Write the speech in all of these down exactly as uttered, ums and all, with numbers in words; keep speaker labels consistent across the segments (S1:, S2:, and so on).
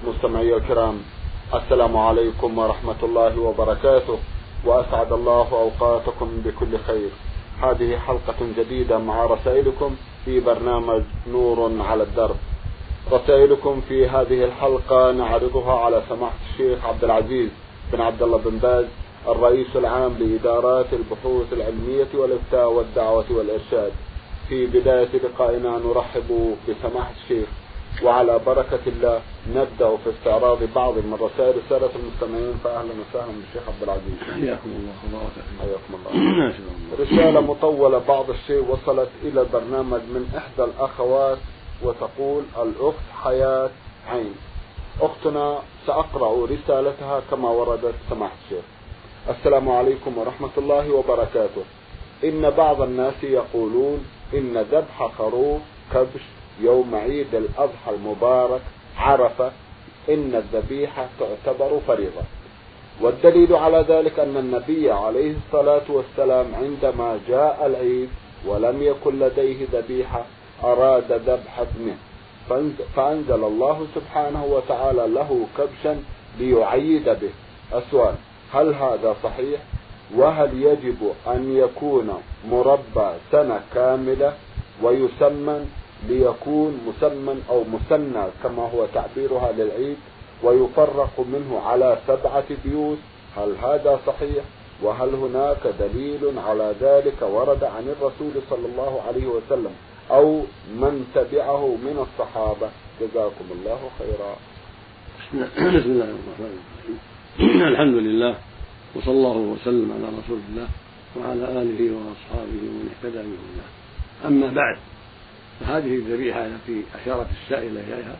S1: مستمعي الكرام، السلام عليكم ورحمة الله وبركاته، وأسعد الله أوقاتكم بكل خير. هذه حلقة جديدة مع رسائلكم في برنامج نور على الدرب. رسائلكم في هذه الحلقة نعرضها على سماحة الشيخ عبد العزيز بن عبد الله بن باز، الرئيس العام لإدارات البحوث العلمية والإفتاء والدعوة والإرشاد. في بداية لقائنا نرحب بسماحة الشيخ، وعلى بركة الله نبدأ في استعراض بعض من رسائل السادة المستمعين. فأهلا وسهلا بالشيخ عبد العزيز.
S2: حياكم الله وبارك
S1: حياكم الله. رسالة مطولة بعض الشيء وصلت إلى البرنامج من إحدى الأخوات وتقول: الأخت حياة عين. أختنا سأقرأ رسالتها كما وردت سماحة الشيخ. السلام عليكم ورحمة الله وبركاته. إن بعض الناس يقولون إن ذبح خروف كبش يوم عيد الأضحى المبارك عرفة إن الذبيحة تعتبر فريضة، والدليل على ذلك أن النبي عليه الصلاة والسلام عندما جاء العيد ولم يكن لديه ذبيحة أراد ذبح ابنه، فأنزل الله سبحانه وتعالى له كبشا ليعيد به. السؤال: هل هذا صحيح؟ وهل يجب أن يكون مربى سنة كاملة ويسمن ليكون مسمن أو مسنى كما هو تعبيرها للعيد ويفرق منه على سبعة بيوت؟ هل هذا صحيح؟ وهل هناك دليل على ذلك ورد عن الرسول صلى الله عليه وسلم أو من تبعه من الصحابة؟ جزاكم الله خيرا.
S2: بسم الله الرحمن الرحيم. الحمد لله، وصلى الله وسلم على رسول الله وعلى آله وأصحابه ومن اهتدى بهداه. أما بعد، فهذه الذبيحة التي أشارت السائلة إليها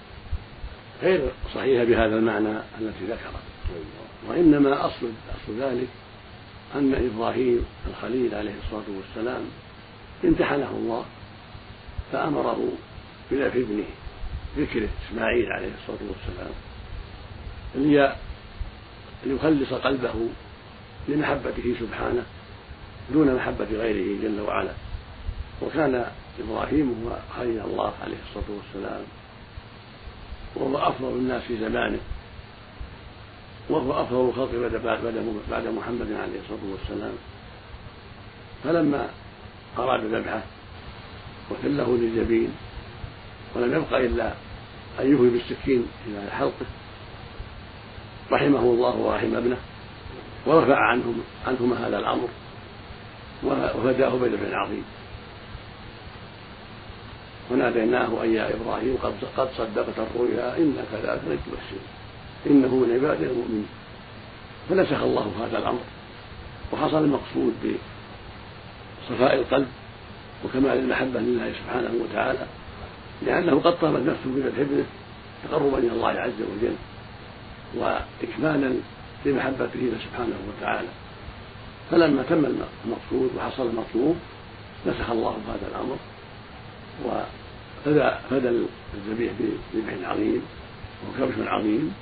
S2: غير صحيحة بهذا المعنى التي ذكرت، وإنما أصل أصل ذلك أن إبراهيم الخليل عليه الصلاة والسلام امتحنه الله فأمره بذبح ابنه ذكره إسماعيل عليه الصلاة والسلام ليخلص قلبه لمحبته سبحانه دون محبة غيره جل وعلا. وكان إبراهيم هو خليل الله عليه الصلاة والسلام، وهو أفضل الناس في زمانه، وهو أفضل الخلق بعد محمد عليه الصلاة والسلام. فلما أراد ذبحه وثله للجبين ولم يبق إلا أن يهوي بالسكين إلى حلقه رحمه الله ورحم ابنه، ورفع عنهم عنهما هذا الأمر وفداه بذبح عظيم. وناديناه أي يا إبراهيم قد صدقت الرؤيا إنا كذلك نجزي المحسنين إنه من عبادنا المؤمنين. فنسخ الله هذا الأمر، وحصل المقصود بصفاء القلب وكمال المحبة لله سبحانه وتعالى، لأنه قد طابت نفسه بذبح ابنه تقربا إلى الله عز وجل وإكمالا لمحبته سبحانه وتعالى. فلما تم المقصود وحصل المطلوب نسخ الله هذا الأمر وفدى الذبيح بذبح عظيم وكبش عظيم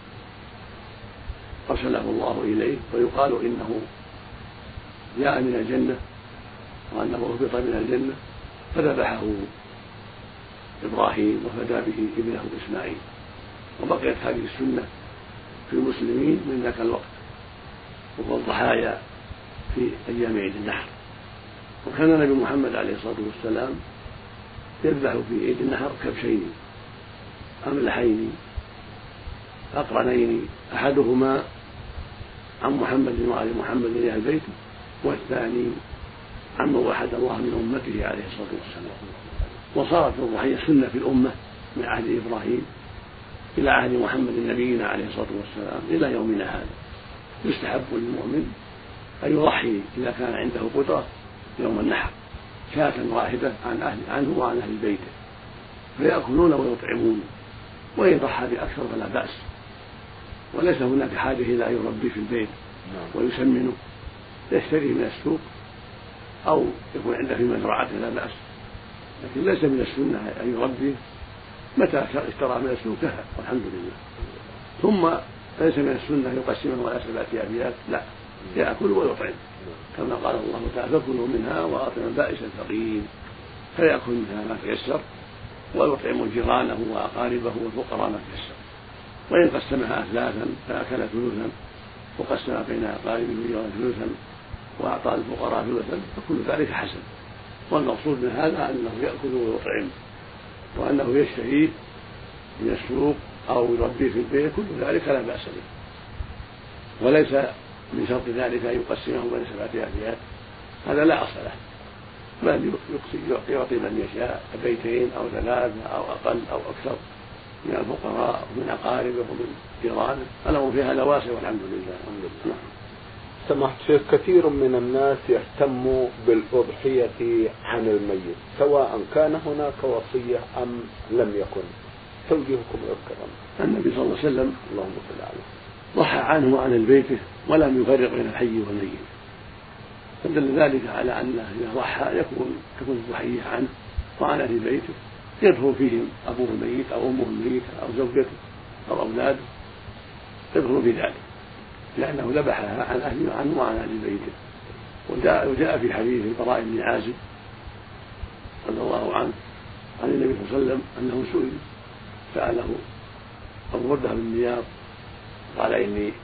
S2: أرسله الله إليه، ويقال إنه جاء من الجنة وأنه أهبط من الجنة فذبحه إبراهيم وفدى به ابنه إسماعيل. وبقيت هذه السنة في المسلمين من ذاك الوقت، وهو الضحايا في أيام عيد النحر. وكان النبي محمد عليه الصلاة والسلام يذبح في عيد النحر كبشين أملحين أقرنين، أحدهما عن محمد وعلى محمد من أهل بيته، والثاني عمن وحد الله من أمته عليه الصلاة والسلام. وصارت الضحية سنة في الأمة من عهد إبراهيم إلى عهد محمد نبينا عليه الصلاة والسلام إلى يومنا هذا. يستحب للمؤمن أن يضحي إذا كان عنده قدرة يوم النحر شاة واحدة عن أهل عنه وعن أهل بيته فيأكلون ويطعمون، وإن ضحى بأكثر فلا بأس، وليس هناك حاجة إلى أن يربي في البيت ويسمنه، يشتري من السوق أو يكون عنده في مزرعته لا بأس، لكن ليس من السنة أن يربي. متى اشترى من السوق كفى والحمد لله. ثم ليس من السنة يقسمه على سبعة أبيات، لا، يأكل ويطعم كما قال الله تعالى: فكلوا منها وأطعموا البائس الفقير، فيأكل منها ما تيسر ويطعم جيرانه وأقاربه والفقراء ما تيسر. وإن قسمها أثلاثا فأكل ثلثا وقسم بين أقاربه ثلثا وأعطى الفقراء ثلثا فكل ذلك حسن. والمقصود من هذا أنه يأكل ويطعم، وأنه يشتريه من السوق أو يربيه في البيت، كل ذلك لا بأس به. وليس من شرط ذلك أن يقسمه بين سبعة أبيات، هذا لا أصل له، بل يعطي من يشاء بيتين أو ثلاثة أو أقل أو أكثر من الفقراء ومن أقاربه ومن جيرانه، الأمر في هذا واسع والحمد لله. الحمد لله.
S1: سمحت شيخ، كثير من الناس يهتم بالأضحية عن الميت سواء كان هناك وصية أم لم يكن، توجيهكم الكرام.
S2: النبي صلى الله عليه وسلم
S1: اللهم صل عليه
S2: ضحى عنه وعن البيت ولم يفرق بين الحي والميت، فدل ذلك على أنه إذا ضحى يكون تكون الضحية عنه وعن أهل بيته، يدخل فيهم أبوه الميت أو أمه الميتة أو زوجته أو أولاده، يدخل في ذلك لأنه ذبحها عن أهله عنه وعن أهل بيته. وجاء, وجاء في حديث البراء بن عازب رضي الله عنه عن النبي صلى الله عليه وسلم أنه سئل سأله أبو بردة بن نياط قال إني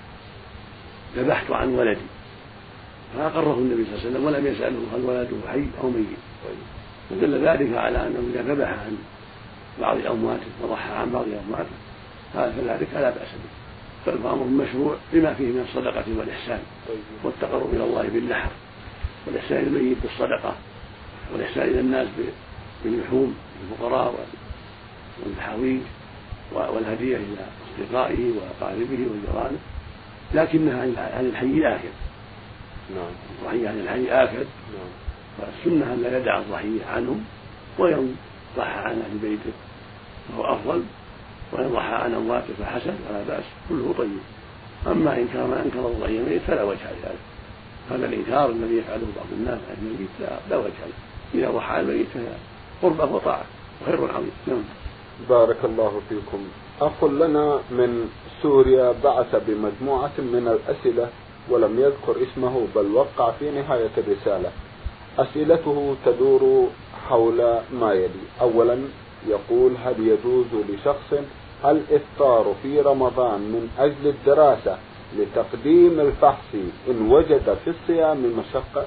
S2: ذبحت عن ولدي، فأقره النبي صلى الله عليه وسلم ولم يسأله هل ولده حي أو ميت. ودل ذلك على أنه إذا ذبح عن بعض أمواته وضحى عن بعض أمواته فذلك لا بأس به، فالأمر مشروع بما فيه من الصدقة والإحسان والتقرب إلى الله بالنحر، والإحسان إلى الميت بالصدقة، والإحسان إلى الناس باللحوم الفقراء والحويج والهدية إلى أصدقائه وأقاربه وجيرانه، لكنها عن الحي آكد.
S1: نعم.
S2: الضحية عن الحي آكد.
S1: نعم.
S2: فالسنة أن لا يدع الضحية عنهم ويضحى عن أهل بيته فهو أفضل، وإن ضحى عن أمواته فحسن ولا بأس، كله طيب. أما إن كان أنكر الضحية ميت فلا وجه لذلك، هذا الإنكار الذي يفعله بعض الناس عن الميت لا, لا وجه له، إذا ضحى الميت فهي قربة وطاعة وخير عظيم. نعم.
S1: بارك الله فيكم. أخ لنا من سوريا بعث بمجموعة من الأسئلة ولم يذكر اسمه بل وقع في نهاية الرسالة. أسئلته تدور حول ما يلي: أولا يقول: هل يجوز لشخص الإفطار في رمضان من أجل الدراسة لتقديم الفحص إن وجد في الصيام مشقة؟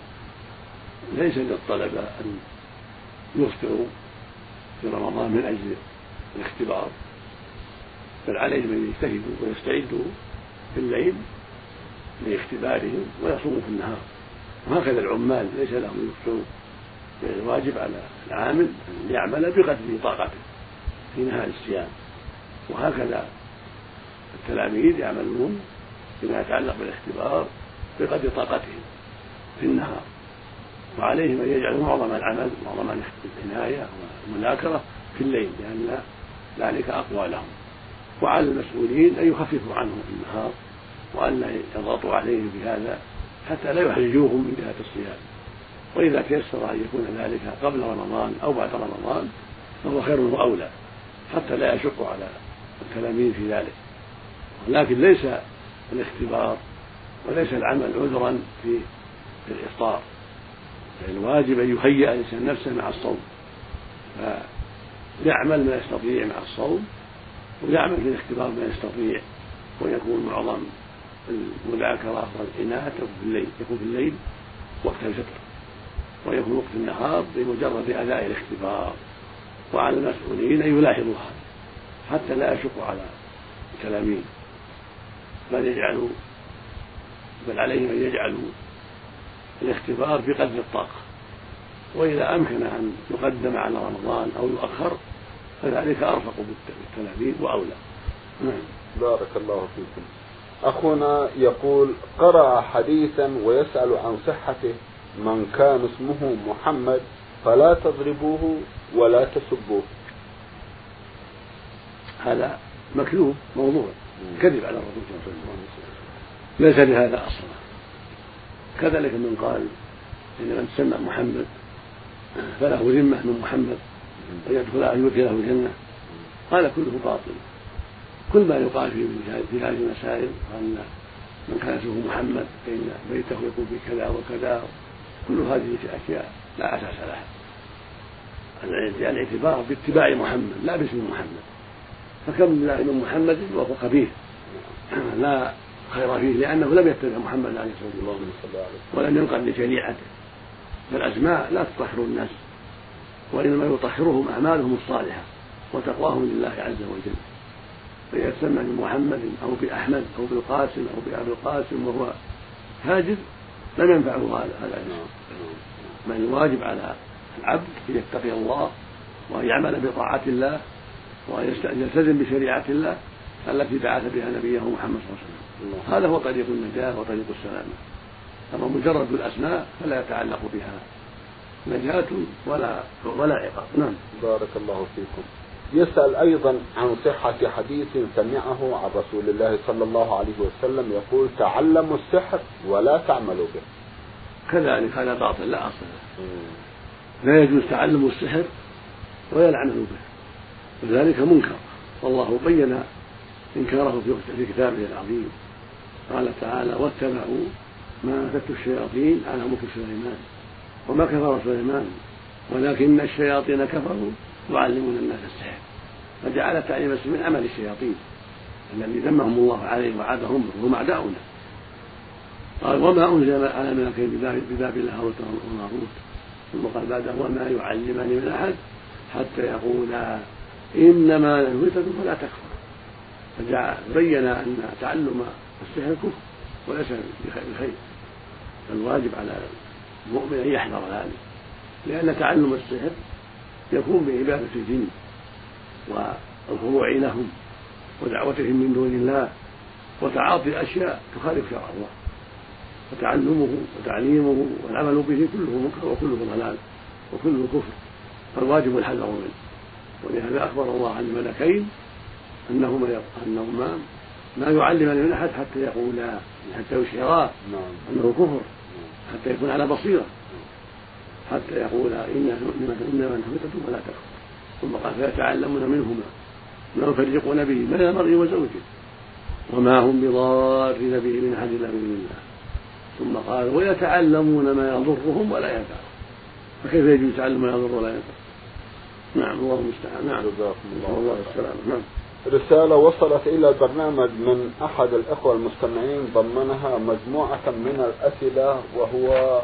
S2: ليس للطلبة أن يفطروا في رمضان من أجل الاختبار، بل عليهم أن يجتهدوا ويستعدوا في الليل لاختبارهم ويصوموا في النهار. وهكذا العمال ليس لهم يفطروا، يعني الواجب على العامل أن يعمل بقدر طاقته في نهار الصيام، وهكذا التلاميذ يعملون بما يتعلق بالاختبار بقدر طاقتهم في النهار، وعليهم أن يجعلوا معظم العمل معظم العناية والمذاكرة في الليل لأن ذلك أقوى لهم. وعلى المسؤولين أن يخففوا عنهم في النهار وأن لا يضغطوا عليهم بهذا حتى لا يحرجوهم من جهة الصيام، وإذا تيسر أن يكون ذلك قبل رمضان أو بعد رمضان فهو خير وأولى حتى لا يشق على التلاميذ في ذلك. ولكن ليس الاختبار وليس العمل عذرا في الإفطار، الواجب أن يهيئ الإنسان نفسه مع الصوم، فيعمل ما يستطيع مع الصوم ويعمل في الاختبار ما يستطيع، ويكون معظم المذاكرة والعناية في الليل، يكون في الليل وقت الفطر، ويكون وقت النهار بمجرد أداء الاختبار. وعلى المسؤولين أن يلاحظوا هذا حتى لا يشق على التلاميذ، بل يجعلوا بل عليهم أن يجعلوا الاختبار بقدر الطاقة، وإذا أمكن أن يقدم على رمضان أو يؤخر فذلك أرفق بالتلاميذ وأولى.
S1: بارك الله فيكم. أخونا يقول: قرأ حديثا ويسأل عن صحته: من كان اسمه محمد فلا تضربوه ولا تسبوه.
S2: هذا مكذوب موضوع كذب على الرسول صلى الله عليه وسلم، ليس لهذا أصلا. كذلك من قال إن من سمى محمد فله ذمة من محمد ويدخل أن يدخله الجنة، هذا كله باطل. كل ما يقال في هذه المسائل أن من كان اسمه محمد فإن بيته يكون في كذا وكذا، كل هذه أشياء لا أساس لها. الاعتبار باتباع محمد لا باسم محمد، فكم بالله من محمد وهو خبيث لا خير فيه، لأنه لم يتبع محمد عليه الصلاة والسلام ولم ينقل لشريعته. فالأسماء لا تطهر الناس، وإنما يطهرهم أعمالهم الصالحة وتقواهم لله عز وجل. فيسمى بمحمد أو بأحمد أو بالقاسم أو بأبي القاسم وهو هاجر لم ينفعه هذا الاسم. بل الواجب على العبد أن يتقي الله وأن يعمل بطاعة الله وأن يلتزم بشريعة الله التي بعث بها نبيه محمد صلى الله عليه وسلم. هذا هو طريق النجاة وطريق السلامة. أما مجرد الأسماء فلا يتعلق بها نجاة ولا ولا عقاب. نعم.
S1: بارك الله فيكم. يسأل أيضا عن صحة حديث سمعه عن رسول الله صلى الله عليه وسلم يقول: تعلموا السحر ولا تعملوا به.
S2: كذلك هذا باطل لا أصل له. لا يجوز تعلم السحر ولا العمل به، وذلك منكر، والله بين إنكاره في كتابه العظيم. قال تعالى: واتبعوا ما تتلو الشياطين على ملك سليمان وما كفر سليمان ولكن الشياطين كفروا يعلمون الناس السحر. فجعل تعليم السحر من عمل الشياطين الذي ذمهم الله عليه وعادهم وهم أعداؤنا. قال: وما أنزل على ملكين ببابل هاروت وماروت. ثم قال بعده: وما يعلمان من أحد حتى يقولا إنما نحن فتنة فلا تكفر. فبين أن تعلم السحر كفر وليس بخير، فالواجب على المؤمن أن يحذر ذلك، لأن تعلم السحر يكون بعبادة الجن والخضوع لهم ودعوتهم من دون الله وتعاطي أشياء تخالف شرع الله، فتعلمه وتعليمه والعمل به كله منكر وكله ضلال وكله كفر، فالواجب الحذر منه. ولهذا أخبر الله عن الملكين أنهما أنهما ما يعلمان من أحد حتى يقولا، حتى يشعرا أنه كفر، حتى يكون على بصيرة، حتى يقولا إنما نحن فتنة ولا تكفر. ثم قال: فيتعلمون منهما ما يفرقون به بين المرء وزوجه وما هم بضارين به من أحد إلا بإذن الله. ثم قال: ويتعلمون ما يضرهم ولا ينفعهم. فكيف يجوز تعلم ما يضر ولا ينفع؟ نعم، الله المستعان. نعم،
S1: جزاكم
S2: الله السلام. نعم.
S1: رسالة وصلت إلى البرنامج من أحد الأخوة المستمعين ضمنها مجموعة من الأسئلة، وهو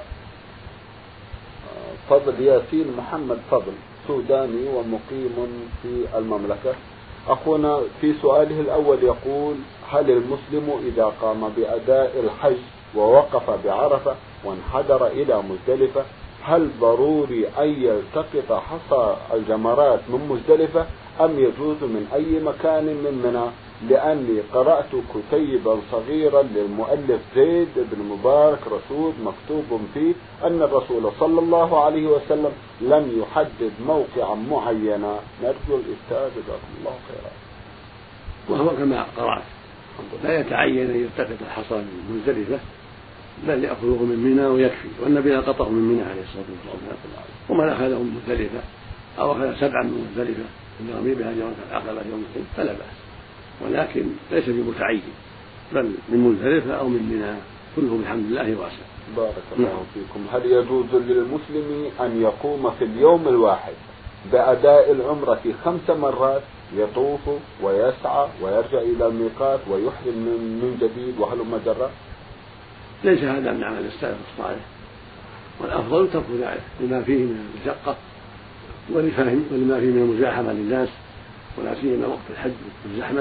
S1: فضل ياسين محمد فضل، سوداني ومقيم في المملكة. أخونا في سؤاله الأول يقول: هل المسلم إذا قام بأداء الحج ووقف بعرفة وانحدر إلى مزدلفة هل ضروري أن يلتقط حصى الجمرات من مزدلفة أم يجوز من أي مكان من منى؟ لأني قرأت كتيبا صغيرا للمؤلف زيد بن مبارك رسول مكتوب فيه أن الرسول صلى الله عليه وسلم لم يحدد موقعا معينا، نرجو الإفتاء جزاكم الله خيرا.
S2: وهو كما قرأت لا يتعين أن يلتقط الحصى من مزدلفة، بل يأخذه من منى ويكفي، والنبي لقطه من منى عليه الصلاة والسلام، ومن أخذه من مزدلفة أو أخذ سبعا من مزدلفة من رمي بها جمرة العقبة يوم الحج فلا بأس، ولكن ليس بمتعين، بل من مزدلفة أو من منى كله بحمد الله واسع.
S1: بارك الله فيكم. هل يجوز للمسلم أن يقوم في اليوم الواحد بأداء العمرة خمس مرات، يطوف ويسعى ويرجع إلى الميقات ويحرم من جديد وهلم جرا؟
S2: ليس هذا من عمل السلف الصالح، والأفضل ترك ذلك لما فيه من المشقة ولما فيه من المزاحمة للناس، ولا سيما وقت الحج والزحمة.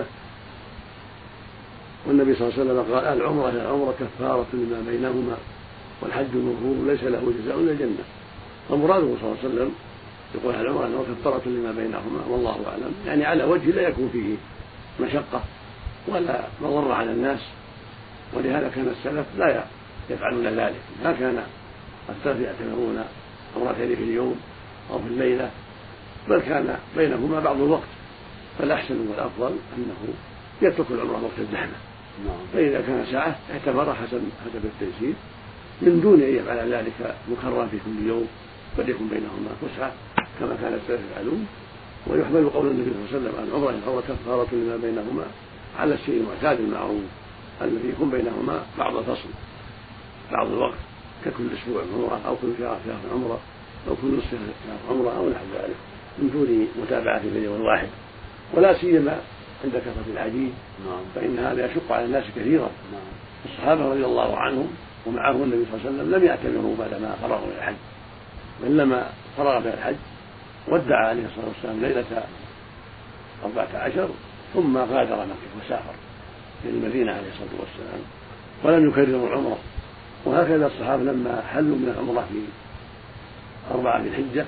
S2: والنبي صلى الله عليه وسلم قال: العمرة العمرة كفارة لما بينهما والحج مبرور ليس له جزاء إلا الجنة. فمراده صلى الله عليه وسلم يقول العمرة كفارة لما بينهما، والله أعلم، يعني على وجه لا يكون فيه مشقة ولا مضرة على الناس. ولهذا كان السلف لا يفعلون ذلك، ما كان السلف يعتبرون عمرتين في اليوم أو في الليلة، بل كان بينهما بعض الوقت، فالأحسن والأفضل أنه يترك العمرة وقت الزحمة، فإذا كان ساعة اعتبر حسب حسب التيسير من دون أن يفعل ذلك مكررا في كل يوم، بل يكون بينهما فسحة كما كان السلف يفعلون. ويحمل قول النبي صلى الله عليه وسلم: العمرة العمرة كفارة لما بينهما، على الشيء المعتاد المعروف الذي يكون بينهما بعض الفصل بعض الوقت، ككل أسبوع عمرة أو كل شهر شهر عمرة أو كل نصف شهر عمرة أو نحو ذلك، من دون متابعة في اليوم الواحد. ولا سيما عند كثرة الحديث، فإن هذا يشق على الناس كثيرا. الصحابة رضي الله عنهم ومعهم النبي صلى الله عليه وسلم لم يعتمروا بعدما فرغوا من الحج، بل لما فرغ من الحج ودع عليه الصلاة والسلام ليلة أربعة عشر ثم غادر مكة وسافر إلى المدينة عليه الصلاة والسلام ولم يكرروا العمرة. وهكذا الصحابة لما حلوا من العمرة في أربعة ذي الحجة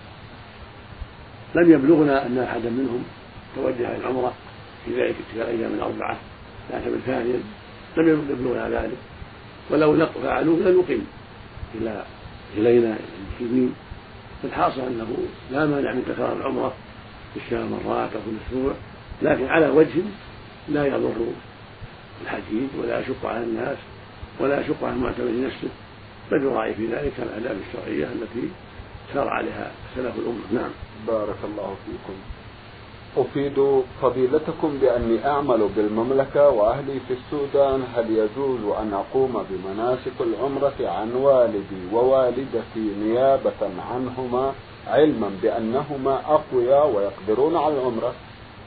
S2: لم يبلغنا أن أحدا منهم توجه العمرة في ذلك الأيام الأربعة يعتبر ثانيا، لم يبلغنا ذلك، ولو فعلوه لم يقم إلى إلينا المسلمين. فالحاصل أنه لا مانع من تكرار العمرة في الشهر مرات أو في الأسبوع، لكن على وجه لا يضر الحجيج ولا يشق على الناس ولا يشق على المعتمر نفسه، بل يراعي في ذلك الآداب الشرعية التي سار عليها سلف الأمة. نعم.
S1: بارك الله فيكم. أفيد فضيلتكم بأني أعمل بالمملكة وأهلي في السودان، هل يجوز أن أقوم بمناسك العمرة عن والدي ووالدتي نيابة عنهما علما بأنهما أقوياء ويقدرون على العمرة؟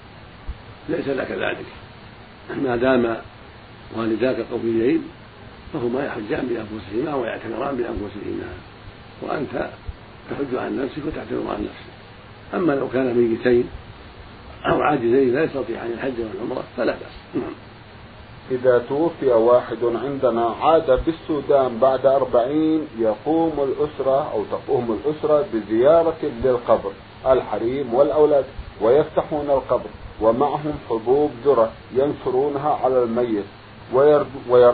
S2: ليس لك ذلك، ما دام والداك قويين فهما يحجان بأنفسهما ويعتمران بأنفسهما، وأنت تحج عن نفسك وتعتمر عن نفسك. أما لو كان ميتين أو عاجزين لا يستطيعان الحج والعمرة فلا بأس.
S1: إذا توفي واحد عندنا عاد بالسودان بعد أربعين يقوم الأسرة أو تقوم الأسرة بزيارة للقبر الحريم والأولاد ويفتحون القبر ومعهم حبوب ذرة ينشرونها على الميت وير وير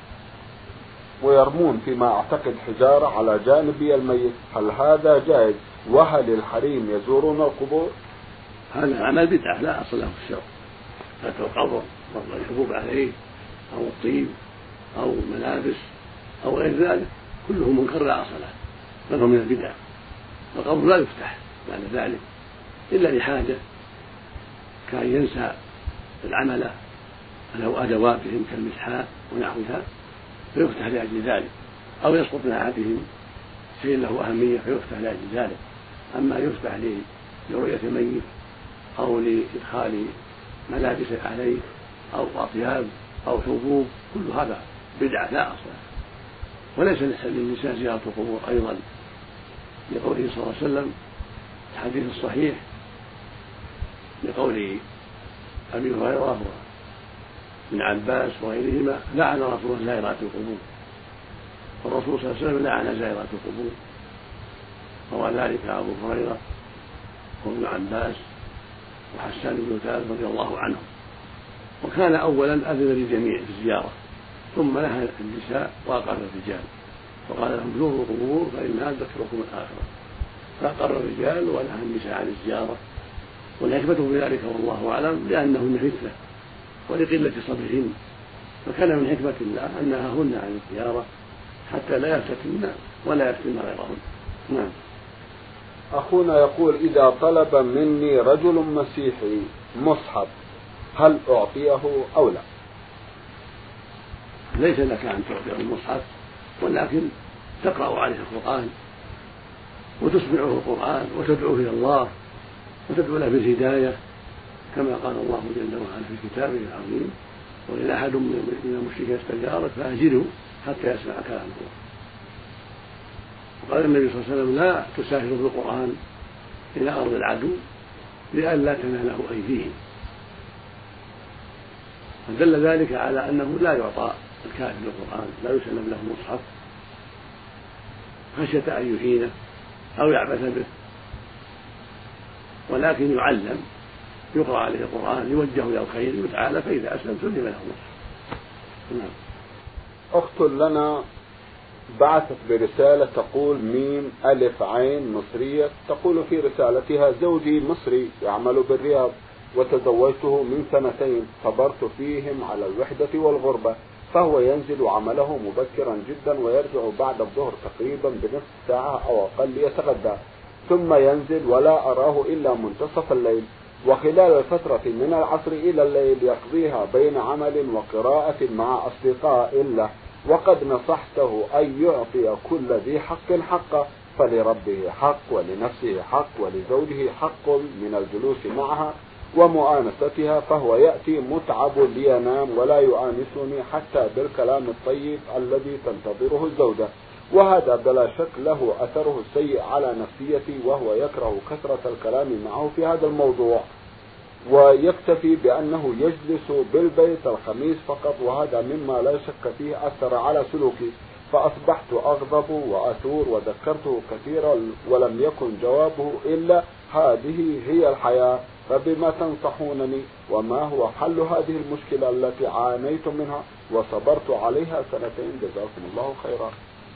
S1: ويرمون فيما أعتقد حجارة على جانبي الميت، هل هذا جائز؟ وهل الحريم يزورون القبور؟
S2: هذا العمل بدعة لا أصل له في الشرع، فتح القبر وضع الحبوب عليه أو الطيب أو ملابس أو غير ذلك كله منكر لا أصل له، بل هو من البدع. القبر لا يفتح بعد ذلك إلا لحاجة كان ينسى العمل أو أدواتهم كالمسحاء ونحوها فيفتح لأجل ذلك، أو يسقط من أحدهم شيء له أهمية فيفتح لأجل ذلك. أما يفتح لرؤية الميت أو لإدخال ملابس عليه أو أطياب أو حبوب كل هذا بدعة لا أصل له. وليس للنساء زيارة القبور أيضا، لقوله صلى الله عليه وسلم الحديث الصحيح لقول أبي هريرة وابن عباس وغيرهما لعن رسول الله زائرات القبور، والرسول صلى الله عليه وسلم لعن زائرات القبور، روى ذلك أبو هريرة وابن عباس وحسان بن ثابت رضي الله عنهم. وكان أولا أذن للجميع في الزيارة ثم نهى النساء وأقر الرجال وقال لهم زوروا القبور فإنها تذكركم الآخرة، فأقر الرجال ونهى النساء عن الزيارة. والحكمة في ذلك والله أعلم لأنهن فتنة ولقلة صبرهن، فكان من حكمة الله أن نهاهن عن الزيارة حتى لا يفتتن ولا يفتن غيرهن. نعم.
S1: أخونا يقول إذا طلب مني رجل مسيحي مصحف هل أعطيه أو لا؟
S2: ليس لك أن تعطيه المصحف، ولكن تقرأ عليه القرآن وتسمعه القرآن وتدعوه إلى الله وتدعو له بالهداية كما قال الله جل وعلا في كتابه العظيم وإن أحد من المشركين استجارك فأجره حتى يسمع كلام الله. وقال النبي صلى الله عليه وسلم لا تسافروا بالقرآن إلى أرض العدو لئلا تناله أيديهم، فدل ذلك على أنه لا يعطى الكافر القرآن، لا يسلم له مصحف خشية أن يهينه أو يعبث به، ولكن يعلم يقرأ عليه القرآن يوجه إلى الخير وتعالى فإذا أسلم سلم له مصحف. نعم.
S1: أخت لنا بعثت برسالة تقول ميم ألف عين مصرية، تقول في رسالتها زوجي مصري يعمل بالرياض وتزوجته من سنتين، صبرت فيهم على الوحدة والغربة، فهو ينزل عمله مبكرا جدا ويرجع بعد الظهر تقريبا بنصف ساعة أو أقل يتغدى ثم ينزل ولا أراه إلا منتصف الليل، وخلال الفترة من العصر إلى الليل يقضيها بين عمل وقراءة مع أصدقاء له، وقد نصحته أن يعطي كل ذي حق حقه، فلربه حق ولنفسه حق ولزوجه حق من الجلوس معها ومؤانستها، فهو يأتي متعب لينام ولا يؤانسني حتى بالكلام الطيب الذي تنتظره الزوجة، وهذا بلا شك له أثره السيء على نفسيتي، وهو يكره كثرة الكلام معه في هذا الموضوع، ويكتفي بأنه يجلس بالبيت الخميس فقط، وهذا مما لا شك فيه أثر على سلوكي، فأصبحت أغضب وأثور وذكرته كثيرا ولم يكن جوابه إلا هذه هي الحياة، فبما تنصحونني وما هو حل هذه المشكلة التي عانيت منها وصبرت عليها سنتين؟ جزاكم الله خيرا.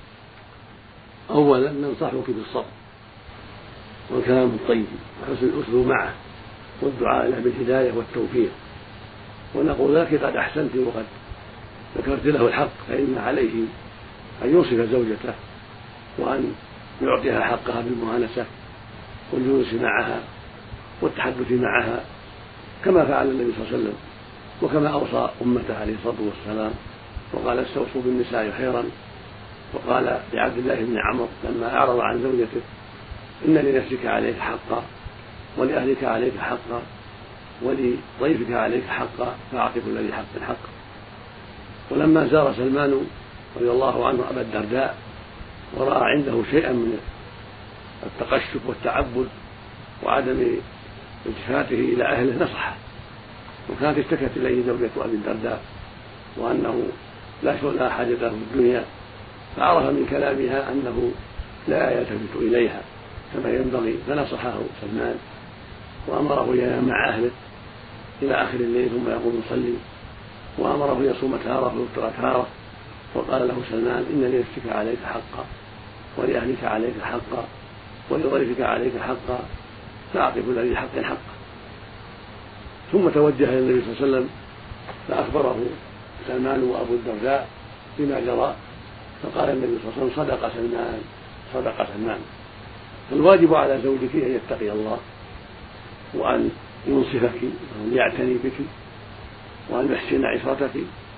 S2: أولا ننصحك بالصبر والكلام الطيب وحسن الأسلوب معه والدعاء له بالهداية والتوفيق، ونقول لك قد أحسنت وقد ذكرت له الحق، فإن عليه أن يوصف زوجته وأن يعطيها حقها بالمؤانسة والجلوس معها والتحدث معها كما فعل النبي صلى الله عليه وسلم، وكما أوصى أمته عليه الصلاة والسلام وقال استوصوا بالنساء خيرا. وقال لعبد الله بن عمرو لما أعرض عن زوجته إن لنفسك عليك حقا ولأهلك عليك حقا ولضيفك عليك حقا فأعط كل ذي حق حقا. ولما زار سلمان رضي الله عنه أبا الدرداء ورأى عنده شيئا من التقشف والتعبد وعدم التفاته إلى أهله نصحه، وكانت اشتكت إليه زوجة أبي الدرداء وأنه لا شغل لا حاجة له في الدنيا، فعرف من كلامها أنه لا يلتفت إليها كما ينبغي، فنصحه سلمان وأمره ينام مع أهله إلى آخر الليل ثم يقوم يصلي، وأمره يصوم تارة ويفطر تارة، وقال له سلمان إن لنفسك عليك حقا ولأهلك عليك حقا ولضيفك عليك حقا فأعط كل ذي حق حقا. ثم توجه إلى النبي صلى الله عليه وسلم فأخبره سلمان وأبو الدرداء بما جرى، فقال النبي صلى الله عليه وسلم صدق سلمان صدق سلمان. فالواجب على زوجك أن يتقي الله وأن ينصفك وأن يعتني بك وأن يحسن عشرتك،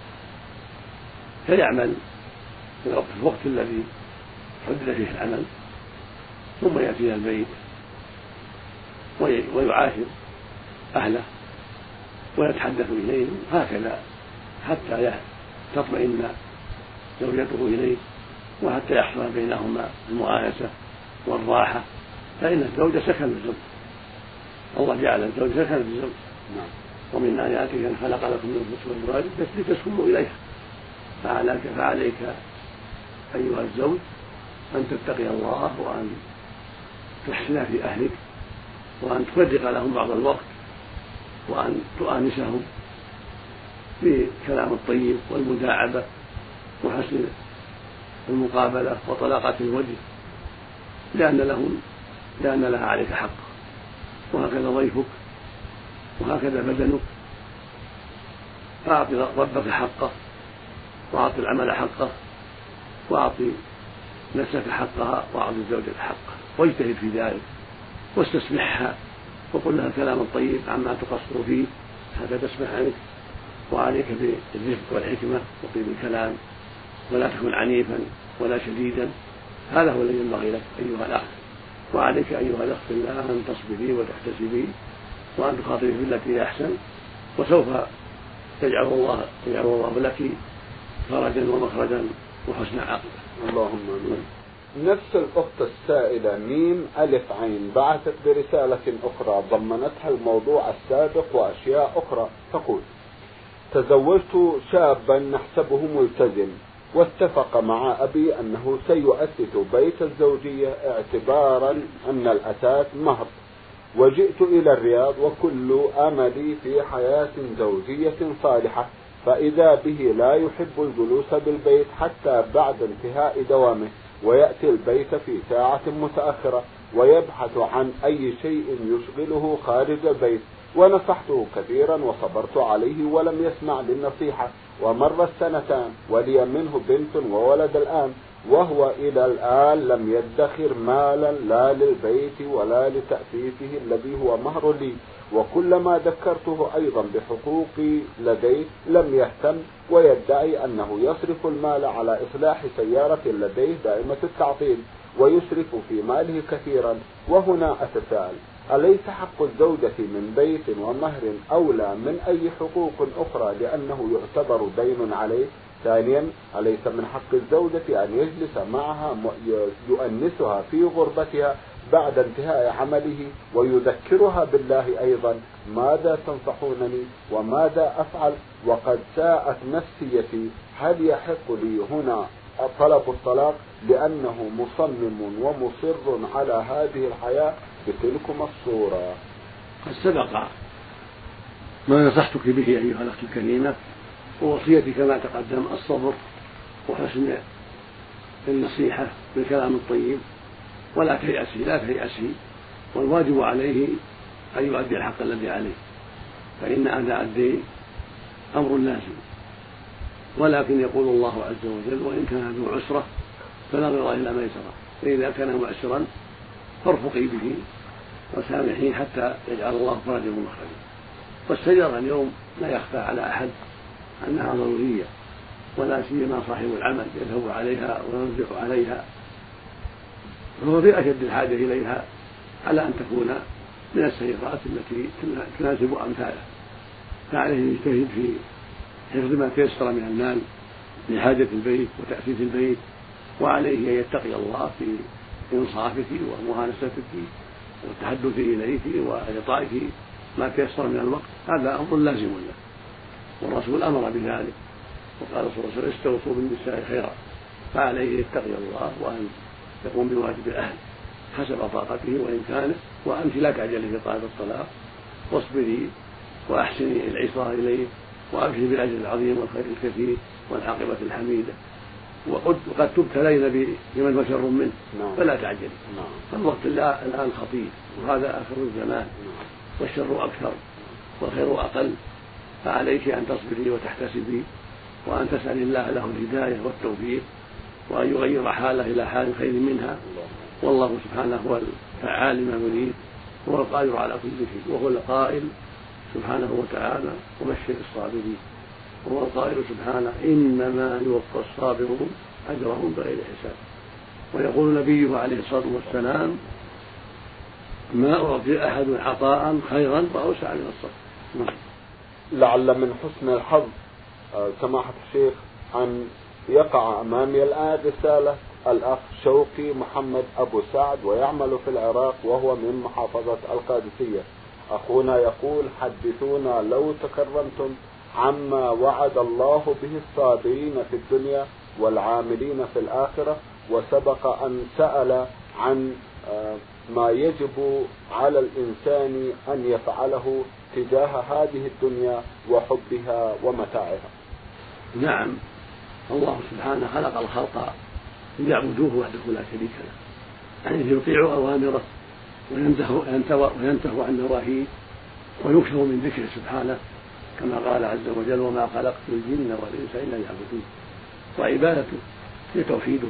S2: فيعمل في الوقت الذي حدد فيه العمل ثم يأتي إلى البيت ويعاشر أهله ويتحدث إليهم هكذا حتى تطمئن زوجته إليه وحتى يحصل بينهما المؤانسة والراحة، فإن الزوج سكن الزوج، الله جعل الزوج سكن الزوج، ومن آياته أن خلق لكم من أنفسكم أزواجا لتسكنوا إليها، فعليك فعليك أيها الزوج أن تتقي الله وأن تحسن في أهلك وأن تفرق لهم بعض الوقت وأن تؤانسهم بالكلام الطيب والمداعبة وحسن المقابلة وطلاقة الوجه، لأن لهم لأن لها عليك حق، وهكذا ضيفك وهكذا بدنك، فأعط ربك حقه وأعط العمل حقه وأعط نفسك حقها وأعط الزوجة حقها، واجتهد في ذلك واستسمحها وقل لها الكلام الطيب عما تقصر فيه حتى تسمح عنك، وعليك بالرفق والحكمة وطيب الكلام ولا تكن عنيفا ولا شديدا، هذا هو الذي ينبغي لك أيها الأخ. وعليك أيها الأخ في الله أن تصبري وتحتسبي وأن تخاطبي بالتي هي أحسن، وسوف يجعل الله يجعل الله لك فرجا ومخرجا وحسن عاقبة.
S1: اللهم آمين. نفس الأخت السائلة ميم ألف عين بعثت برسالة أخرى ضمنتها الموضوع السابق وأشياء أخرى، تقول: تزوجت شابا نحسبه ملتزم، واتفق مع أبي أنه سيؤسس بيت الزوجية اعتبارا أن الأساس مهر، وجئت إلى الرياض وكل أملي في حياة زوجية صالحة، فإذا به لا يحب الجلوس بالبيت حتى بعد انتهاء دوامه، ويأتي البيت في ساعة متأخرة ويبحث عن أي شيء يشغله خارج البيت، ونصحته كثيرا وصبرت عليه ولم يسمع للنصيحة، ومر السنتان ولي منه بنت وولد الآن، وهو إلى الآن لم يدخر مالا لا للبيت ولا لتأسيسه الذي هو مهر لي، وكلما ذكرته أيضا بحقوقي لديه لم يهتم، ويدعي أنه يصرف المال على إصلاح سيارة لديه دائمة التعطيل، ويسرف في ماله كثيرا. وهنا أتساءل: أليس حق الزوجة من بيت ومهر أولى من أي حقوق أخرى لأنه يعتبر دين عليه؟ ثانيا، أليس من حق الزوجة أن يجلس معها يؤنسها في غربتها بعد انتهاء عمله ويذكرها بالله أيضا؟ ماذا تنصحونني وماذا أفعل وقد ساءت نفسيتي؟ هل يحق لي هنا طلب الطلاق لأنه مصمم ومصر على هذه الحياة بتلكم الصورة؟
S2: قد سبق ما نصحتك به أيها الأخت الكريمة، ووصيتي كما تقدم الصبر وحسن النصيحة بالكلام الطيب، ولا تيأسي لا تيأسي، والواجب عليه أن يؤدي الحق الذي عليه، فإن أداء الدين أمر لازم. ولكن يقول الله عز وجل: وإن كان ذو عسرة فنظر إلى ميسرة، فإذا كان مؤسرا فارفقي به وسامحيه حتى يجعل الله فرجا ومخرجا. والسيارة اليوم لا يخفى على أحد أنها ضرورية، ولا سيما صاحب العمل يذهب عليها وينفق عليها، فهو في أشد الحاجة إليها على أن تكون من السيارات التي تناسب أمثالها، فعليه يجتهد في حفظ ما تيسر من المال لحاجة البيت وتأسيس البيت، وعليه أن يتقي الله في إنصافك ومؤانستك والتحدث إليك وإعطائك ما تيسر من الوقت، هذا أمر لازم له، والرسول أمر بذلك، وقال صلى الله عليه وسلم: استوصوا بالنساء خيرا، فعليه يتقي الله وأن يقوم بواجب الأهل حسب طاقته وإمكانه، وأنت لا تعجلي في طلب الطلاق، واصبري وأحسني العصا إليه، وأبشري بالأجر العظيم والخير الكثير والعاقبة الحميدة، وقد تبتلين بمن هو شر منه، فلا تعجلي. فالوقت الآن خطير، وهذا آخر الزمان، والشر أكثر والخير أقل، فعليك أن تصبري وتحتسبي، وأن تسألي الله له الهداية والتوفيق، وأن يغير حاله إلى حال خير منها، والله سبحانه هو الفعال لما يريد، هو القادر على كل شيء، وهو القائل سبحانه وتعالى: وبشر الصابرين، وهو القائل سبحانه: إنما يوفى الصابرون أجرهم بغير حساب. ويقول نبيه عليه الصلاة والسلام: ما أعطي أحد عطاء خيرا وأوسع من الصبر.
S1: لعل من حسن الحظ سماحة الشيخ أن يقع أمامي الآن رسالة الأخ شوقي محمد أبو سعد، ويعمل في العراق وهو من محافظة القادسية. أخونا يقول: حدثونا لو تكرمتم عما وعد الله به الصابرين في الدنيا والعاملين في الآخرة، وسبق أن سأل عن ما يجب على الإنسان أن يفعله تجاه هذه الدنيا وحبها ومتاعها.
S2: نعم، الله سبحانه خلق الخلق ليعبدوه وحده لا شريك له، يعني يطيعوا أوامره وينتهوا عن نواهيه ويكثروا من ذكره سبحانه، كما قال عز وجل: وما خلقت الجن والإنس إلا ليعبدون. وعبادته هي توحيده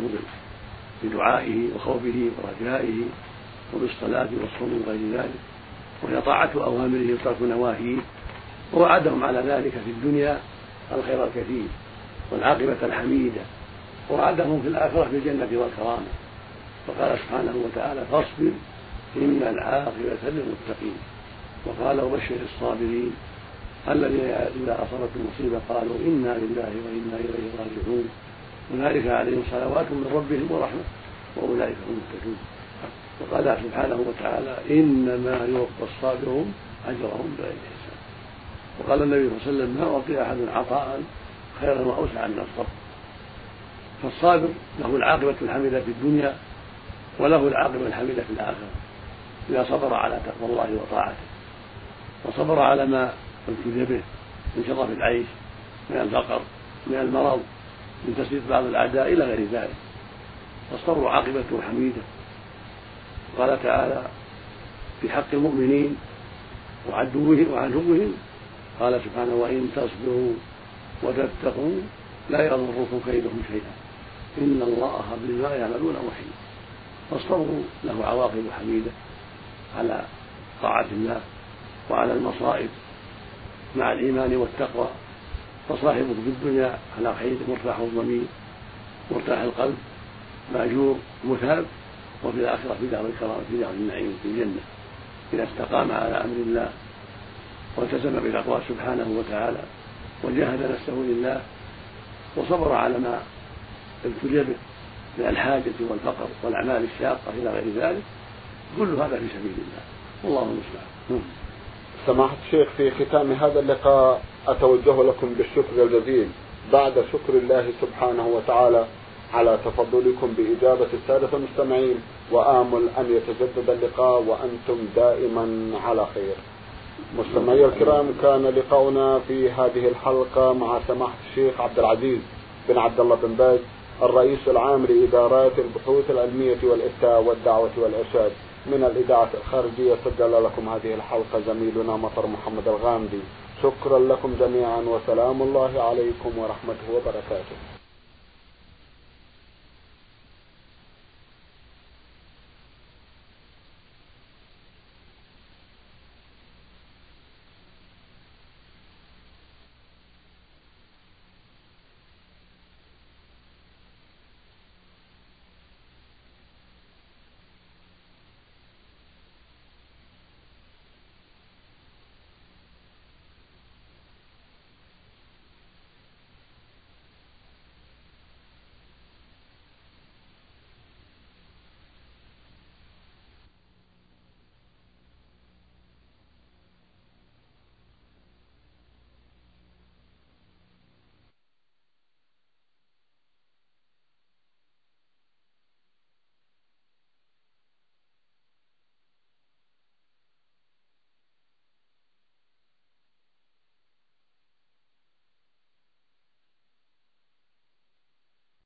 S2: بدعائه وخوفه ورجائه وبالصلاة والصوم وغير ذلك، وهي طاعة أوامره وترك نواهيه، ووعدهم على ذلك في الدنيا الخير الكثير والعاقبة الحميدة، ووعدهم في الآخرة في الجنة والكرامة، وقال سبحانه وتعالى: فاصبر إن العاقبة للمتقين. وقال: وبشر الصابرين الذين إذا أصابتهم مصيبة قالوا إنا لله وإنا إليه راجعون أولئك عليهم صلوات من ربهم ورحمة وأولئك هم المهتدون. وقال سبحانه وتعالى: إنما يوفى الصابرون أجرهم بغير حساب. وقال النبي صلى الله عليه وسلم: ما أعطي أحد عطاء خيرا وأوسع من الصبر. فالصابر له العاقبة الحميدة في الدنيا وله العاقبة الحميدة في الآخرة، إذا صبر على تقوى الله وطاعته، وصبر على ما ابتلي به من شرف العيش، من الفقر، من المرض، من تسليط بعض الأعداء إلى غير ذلك، فالصبر عاقبته حميدة. قال تعالى في حق المؤمنين وعدوهم وعدوهم، قال سبحانه: وإن تصبروا وتتقوا لا يضركم كيدهم شيئا إن الله بما يعملون محيط. فالصبر له عواقب حميدة على طاعة الله وعلى المصائب مع الإيمان والتقوى، فصاحبه في الدنيا على خير مرتاح الضمير مرتاح القلب مأجور مثاب، وفي الآخرة في دار الكرامة في دار النعيم في الجنة. إذا استقام على أمر الله والتزم بتقواه سبحانه وتعالى وجاهد نفسه لله وصبر على ما ابتلي به من الحاجة والفقر والأعمال الشاقة إلى غير ذلك، كل هذا في سبيل الله والله المستعان.
S1: سماحة الشيخ، في ختام هذا اللقاء أتوجه لكم بالشكر الجزيل بعد شكر الله سبحانه وتعالى على تفضلكم بإجابة السادة المستمعين، وآمل أن يتجدد اللقاء وأنتم دائما على خير. مستمعي الكرام، كان لقاؤنا في هذه الحلقة مع سماحة الشيخ عبد العزيز بن عبد الله بن باز، الرئيس العام لإدارات البحوث العلمية والإفتاء والدعوة والإرشاد من الإذاعة الخارجية. سجل لكم هذه الحلقة زميلنا مطر محمد الغامدي. شكرا لكم جميعا، وسلام الله عليكم ورحمته وبركاته.